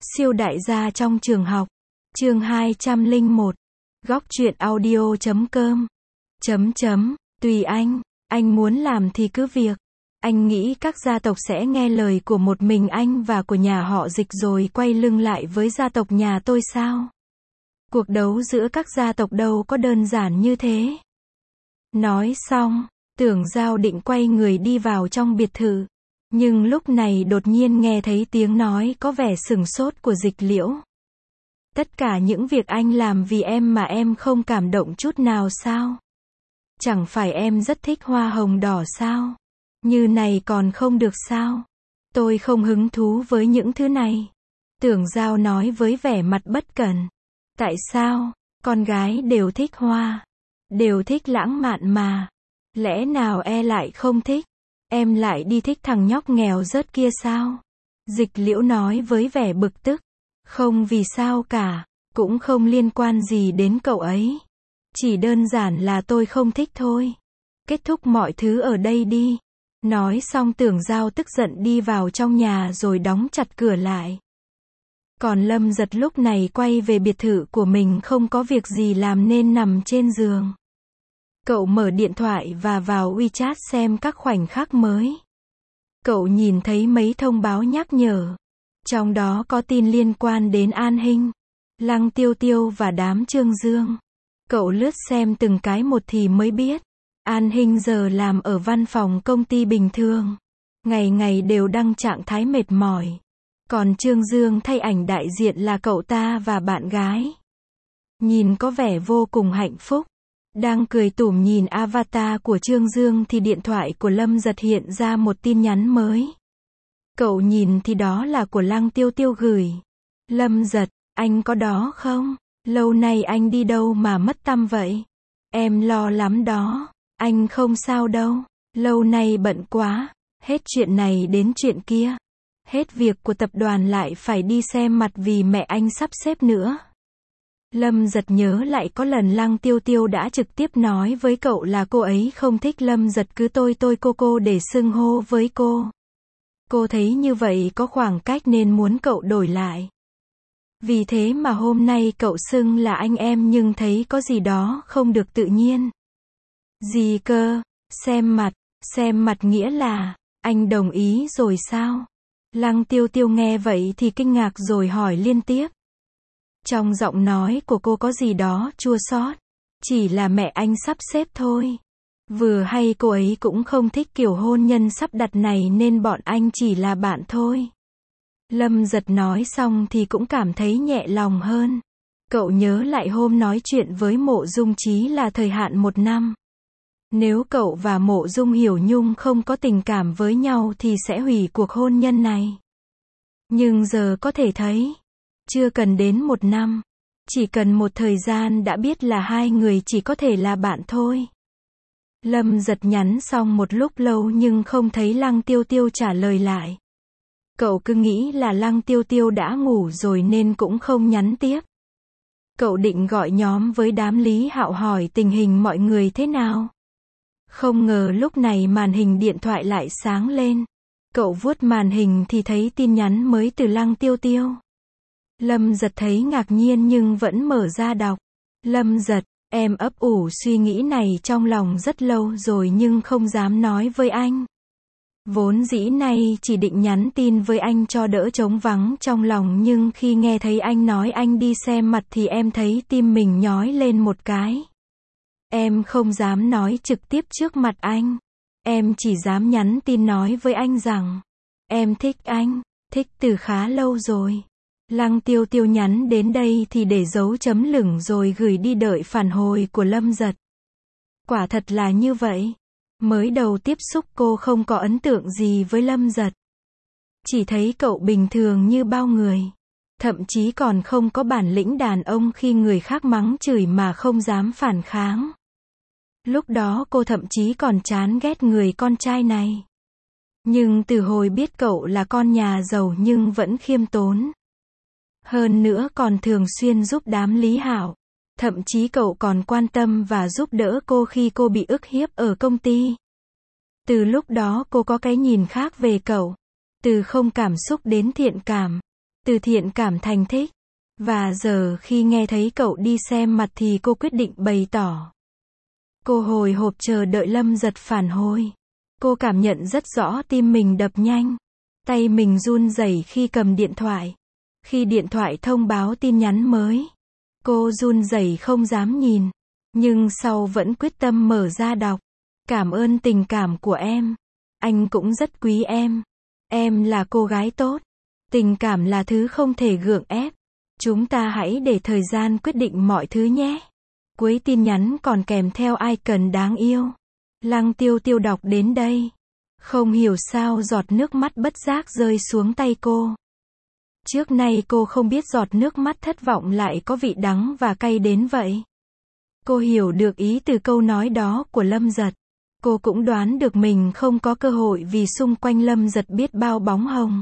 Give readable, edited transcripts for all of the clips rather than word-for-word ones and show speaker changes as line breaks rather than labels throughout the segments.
Siêu đại gia trong trường học. Chương 201. Góc truyện audio.com. Tùy anh muốn làm thì cứ việc. Anh nghĩ các gia tộc sẽ nghe lời của một mình anh và của nhà họ Dịch rồi quay lưng lại với gia tộc nhà tôi sao? Cuộc đấu giữa các gia tộc đâu có đơn giản như thế. Nói xong, Tưởng Giao định quay người đi vào trong biệt thự. Nhưng lúc này đột nhiên nghe thấy tiếng nói có vẻ sửng sốt của Dịch Liễu. Tất cả những việc anh làm vì em mà em không cảm động chút nào sao? Chẳng phải em rất thích hoa hồng đỏ sao? Như này còn không được sao? Tôi không hứng thú với những thứ này. Tưởng Giao nói với vẻ mặt bất cẩn. Tại sao? Con gái đều thích hoa. Đều thích lãng mạn mà. Lẽ nào lại không thích? Em lại đi thích thằng nhóc nghèo rớt kia sao? Dịch Liễu nói với vẻ bực tức. Không vì sao cả, cũng không liên quan gì đến cậu ấy. Chỉ đơn giản là tôi không thích thôi. Kết thúc mọi thứ ở đây đi. Nói xong Tưởng Giao tức giận đi vào trong nhà rồi đóng chặt cửa lại. Còn Lâm Giật lúc này quay về biệt thự của mình không có việc gì làm nên nằm trên giường. Cậu mở điện thoại và vào WeChat xem các khoảnh khắc mới. Cậu nhìn thấy mấy thông báo nhắc nhở. Trong đó có tin liên quan đến An Hinh, Lăng Tiêu Tiêu và đám Trương Dương. Cậu lướt xem từng cái một thì mới biết. An Hinh giờ làm ở văn phòng công ty bình thường. Ngày ngày đều đăng trạng thái mệt mỏi. Còn Trương Dương thay ảnh đại diện là cậu ta và bạn gái. Nhìn có vẻ vô cùng hạnh phúc. Đang cười tủm nhìn avatar của Trương Dương thì điện thoại của Lâm Giật hiện ra một tin nhắn mới. Cậu nhìn thì đó là của Lăng Tiêu Tiêu gửi. Lâm Giật, anh có đó không? Lâu nay anh đi đâu mà mất tăm vậy? Em lo lắm đó. Anh không sao đâu. Lâu nay bận quá. Hết chuyện này đến chuyện kia. Hết việc của tập đoàn lại phải đi xem mặt vì mẹ anh sắp xếp nữa. Lâm Giật nhớ lại có lần Lăng Tiêu Tiêu đã trực tiếp nói với cậu là cô ấy không thích Lâm Giật cứ tôi cô để xưng hô với cô. Cô thấy như vậy có khoảng cách nên muốn cậu đổi lại. Vì thế mà hôm nay cậu xưng là anh em nhưng thấy có gì đó không được tự nhiên. Gì cơ? Xem mặt nghĩa là, anh đồng ý rồi sao? Lăng Tiêu Tiêu nghe vậy thì kinh ngạc rồi hỏi liên tiếp. Trong giọng nói của cô có gì đó chua xót. Chỉ là mẹ anh sắp xếp thôi. Vừa hay cô ấy cũng không thích kiểu hôn nhân sắp đặt này nên bọn anh chỉ là bạn thôi. Lâm Giật nói xong thì cũng cảm thấy nhẹ lòng hơn. Cậu nhớ lại hôm nói chuyện với Mộ Dung Chí là thời hạn 1 năm. Nếu cậu và Mộ Dung Hiểu Nhung không có tình cảm với nhau thì sẽ hủy cuộc hôn nhân này. Nhưng giờ có thể thấy, chưa cần đến 1 năm. Chỉ cần một thời gian đã biết là hai người chỉ có thể là bạn thôi. Lâm Giật nhắn xong một lúc lâu nhưng không thấy Lăng Tiêu Tiêu trả lời lại. Cậu cứ nghĩ là Lăng Tiêu Tiêu đã ngủ rồi nên cũng không nhắn tiếp. Cậu định gọi nhóm với đám Lý Hạo hỏi tình hình mọi người thế nào. Không ngờ lúc này màn hình điện thoại lại sáng lên. Cậu vuốt màn hình thì thấy tin nhắn mới từ Lăng Tiêu Tiêu. Lâm Giật thấy ngạc nhiên nhưng vẫn mở ra đọc. Lâm Giật, em ấp ủ suy nghĩ này trong lòng rất lâu rồi nhưng không dám nói với anh. Vốn dĩ nay chỉ định nhắn tin với anh cho đỡ trống vắng trong lòng nhưng khi nghe thấy anh nói anh đi xem mặt thì em thấy tim mình nhói lên một cái. Em không dám nói trực tiếp trước mặt anh. Em chỉ dám nhắn tin nói với anh rằng em thích anh, thích từ khá lâu rồi. Lăng Tiêu Tiêu nhắn đến đây thì để dấu chấm lửng rồi gửi đi đợi phản hồi của Lâm Giật. Quả thật là như vậy. Mới đầu tiếp xúc cô không có ấn tượng gì với Lâm Giật. Chỉ thấy cậu bình thường như bao người. Thậm chí còn không có bản lĩnh đàn ông khi người khác mắng chửi mà không dám phản kháng. Lúc đó cô thậm chí còn chán ghét người con trai này. Nhưng từ hồi biết cậu là con nhà giàu nhưng vẫn khiêm tốn. Hơn nữa còn thường xuyên giúp đám Lý Hạo. Thậm chí cậu còn quan tâm và giúp đỡ cô khi cô bị ức hiếp ở công ty. Từ lúc đó cô có cái nhìn khác về cậu. Từ không cảm xúc đến thiện cảm. từ thiện cảm thành thích. Và giờ khi nghe thấy cậu đi xem mặt thì cô quyết định bày tỏ. Cô hồi hộp chờ đợi Lâm Giật phản hồi. Cô cảm nhận rất rõ tim mình đập nhanh. Tay mình run rẩy khi cầm điện thoại. Khi điện thoại thông báo tin nhắn mới, cô run rẩy không dám nhìn. Nhưng sau vẫn quyết tâm mở ra đọc. Cảm ơn tình cảm của em. Anh cũng rất quý em. Em là cô gái tốt. Tình cảm là thứ không thể gượng ép. Chúng ta hãy để thời gian quyết định mọi thứ nhé. Cuối tin nhắn còn kèm theo icon đáng yêu. Lăng Tiêu Tiêu đọc đến đây. Không hiểu sao giọt nước mắt bất giác rơi xuống tay cô. Trước nay cô không biết giọt nước mắt thất vọng lại có vị đắng và cay đến vậy. Cô hiểu được ý từ câu nói đó của Lâm Giật. Cô cũng đoán được mình không có cơ hội vì xung quanh Lâm Giật biết bao bóng hồng.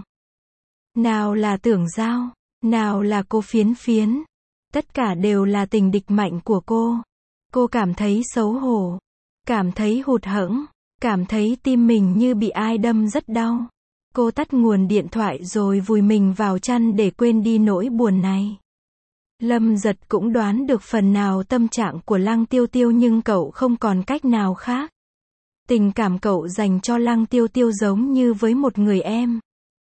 Nào là Tưởng Giao, nào là cô Phiến Phiến. Tất cả đều là tình địch mạnh của cô. Cô cảm thấy xấu hổ, cảm thấy hụt hẫng, cảm thấy tim mình như bị ai đâm rất đau. Cô tắt nguồn điện thoại rồi vùi mình vào chăn để quên đi nỗi buồn này. Lâm Giật cũng đoán được phần nào tâm trạng của Lăng Tiêu Tiêu nhưng cậu không còn cách nào khác. Tình cảm cậu dành cho Lăng Tiêu Tiêu giống như với một người em.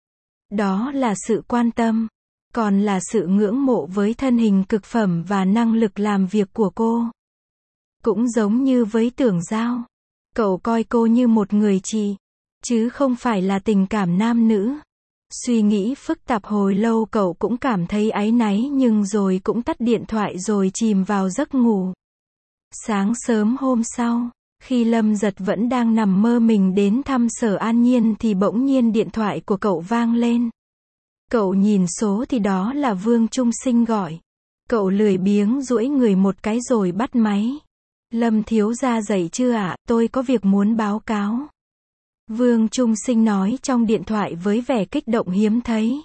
Đó là sự quan tâm, còn là sự ngưỡng mộ với thân hình cực phẩm và năng lực làm việc của cô. Cũng giống như với Tưởng Giao, cậu coi cô như một người chị, chứ không phải là tình cảm nam nữ. Suy nghĩ phức tạp hồi lâu cậu cũng cảm thấy áy náy nhưng rồi cũng tắt điện thoại rồi chìm vào giấc ngủ. Sáng sớm hôm sau, khi Lâm Giật vẫn đang nằm mơ mình đến thăm Sở An Nhiên thì bỗng nhiên điện thoại của cậu vang lên. Cậu nhìn số thì đó là Vương Trung Sinh gọi. Cậu lười biếng duỗi người một cái rồi bắt máy. Lâm thiếu gia dậy chưa ạ, tôi có việc muốn báo cáo. Vương Trung Sinh nói trong điện thoại với vẻ kích động hiếm thấy.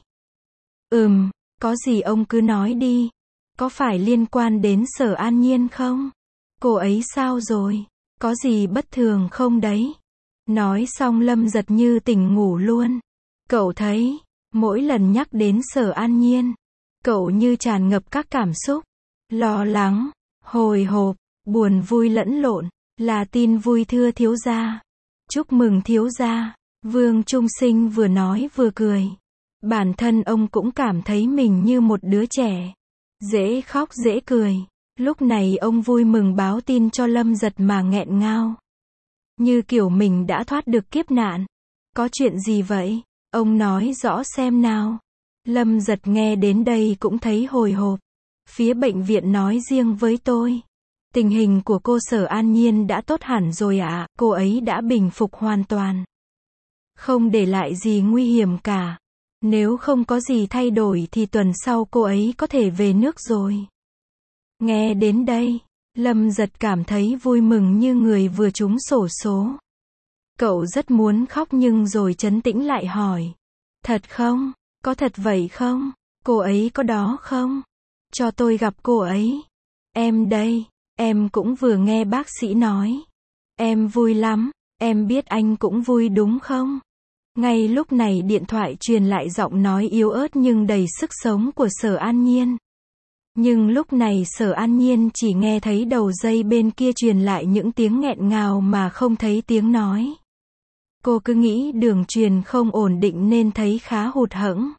Có gì ông cứ nói đi. Có phải liên quan đến Sở An Nhiên không? Cô ấy sao rồi? Có gì bất thường không đấy? Nói xong Lâm Giật như tỉnh ngủ luôn. Cậu thấy, mỗi lần nhắc đến Sở An Nhiên, cậu như tràn ngập các cảm xúc. Lo lắng, hồi hộp, buồn vui lẫn lộn. Là tin vui thưa thiếu gia. Chúc mừng thiếu gia. Vương Trung Sinh vừa nói vừa cười. Bản thân ông cũng cảm thấy mình như một đứa trẻ. Dễ khóc dễ cười. Lúc này ông vui mừng báo tin cho Lâm Giật mà nghẹn ngào. Như kiểu mình đã thoát được kiếp nạn. Có chuyện gì vậy? Ông nói rõ xem nào. Lâm Giật nghe đến đây cũng thấy hồi hộp. Phía bệnh viện nói riêng với tôi. Tình hình của cô Sở An Nhiên đã tốt hẳn rồi ạ, cô ấy đã bình phục hoàn toàn. Không để lại gì nguy hiểm cả. Nếu không có gì thay đổi thì tuần sau cô ấy có thể về nước rồi. Nghe đến đây, Lâm Giật cảm thấy vui mừng như người vừa trúng xổ số. Cậu rất muốn khóc nhưng rồi trấn tĩnh lại hỏi. Thật không? Có thật vậy không? Cô ấy có đó không? Cho tôi gặp cô ấy. Em đây. Em cũng vừa nghe bác sĩ nói. Em vui lắm. Em biết anh cũng vui đúng không? Ngay lúc này điện thoại truyền lại giọng nói yếu ớt nhưng đầy sức sống của Sở An Nhiên. Nhưng lúc này Sở An Nhiên chỉ nghe thấy đầu dây bên kia truyền lại những tiếng nghẹn ngào mà không thấy tiếng nói. Cô cứ nghĩ đường truyền không ổn định nên thấy khá hụt hẫng.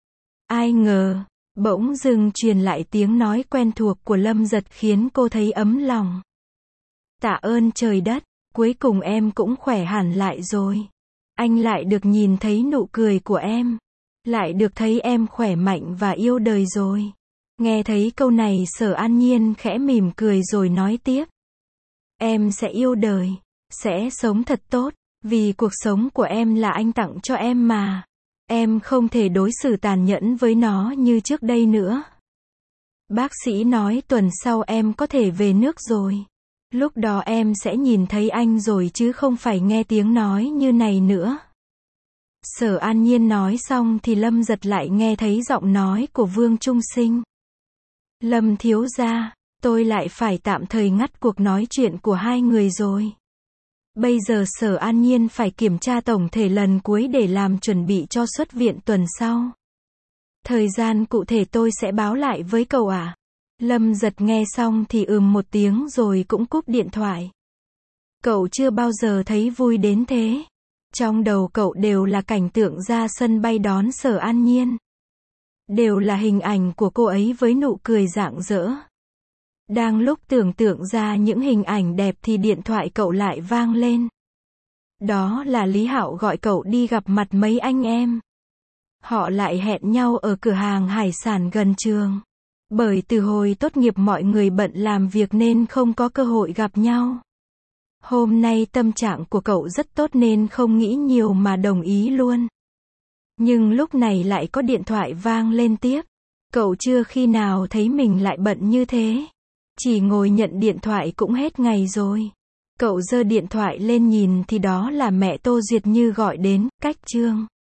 Ai ngờ, bỗng dưng truyền lại tiếng nói quen thuộc của Lâm Giật khiến cô thấy ấm lòng. Tạ ơn trời đất, cuối cùng em cũng khỏe hẳn lại rồi. Anh lại được nhìn thấy nụ cười của em. Lại được thấy em khỏe mạnh và yêu đời rồi. Nghe thấy câu này Sở An Nhiên khẽ mỉm cười rồi nói tiếp. Em sẽ yêu đời, sẽ sống thật tốt, vì cuộc sống của em là anh tặng cho em mà. Em không thể đối xử tàn nhẫn với nó như trước đây nữa. Bác sĩ nói tuần sau em có thể về nước rồi. Lúc đó em sẽ nhìn thấy anh rồi chứ không phải nghe tiếng nói như này nữa. Sở An Nhiên nói xong thì Lâm Giật lại nghe thấy giọng nói của Vương Trung Sinh. Lâm thiếu gia, tôi lại phải tạm thời ngắt cuộc nói chuyện của hai người rồi. Bây giờ Sở An Nhiên phải kiểm tra tổng thể lần cuối để làm chuẩn bị cho xuất viện tuần sau. Thời gian cụ thể tôi sẽ báo lại với cậu ạ. Lâm Giật nghe xong thì một tiếng rồi cũng cúp điện thoại. Cậu chưa bao giờ thấy vui đến thế. Trong đầu cậu đều là cảnh tượng ra sân bay đón Sở An Nhiên. Đều là hình ảnh của cô ấy với nụ cười rạng rỡ. Đang lúc tưởng tượng ra những hình ảnh đẹp thì điện thoại cậu lại vang lên. Đó là Lý Hạo gọi cậu đi gặp mặt mấy anh em. Họ lại hẹn nhau ở cửa hàng hải sản gần trường. Bởi từ hồi tốt nghiệp mọi người bận làm việc nên không có cơ hội gặp nhau. Hôm nay tâm trạng của cậu rất tốt nên không nghĩ nhiều mà đồng ý luôn. Nhưng lúc này lại có điện thoại vang lên tiếp. Cậu chưa khi nào thấy mình lại bận như thế. Chỉ ngồi nhận điện thoại cũng hết ngày rồi. Cậu giơ điện thoại lên nhìn thì đó là mẹ Tô Duyệt Như gọi đến, cách Trương.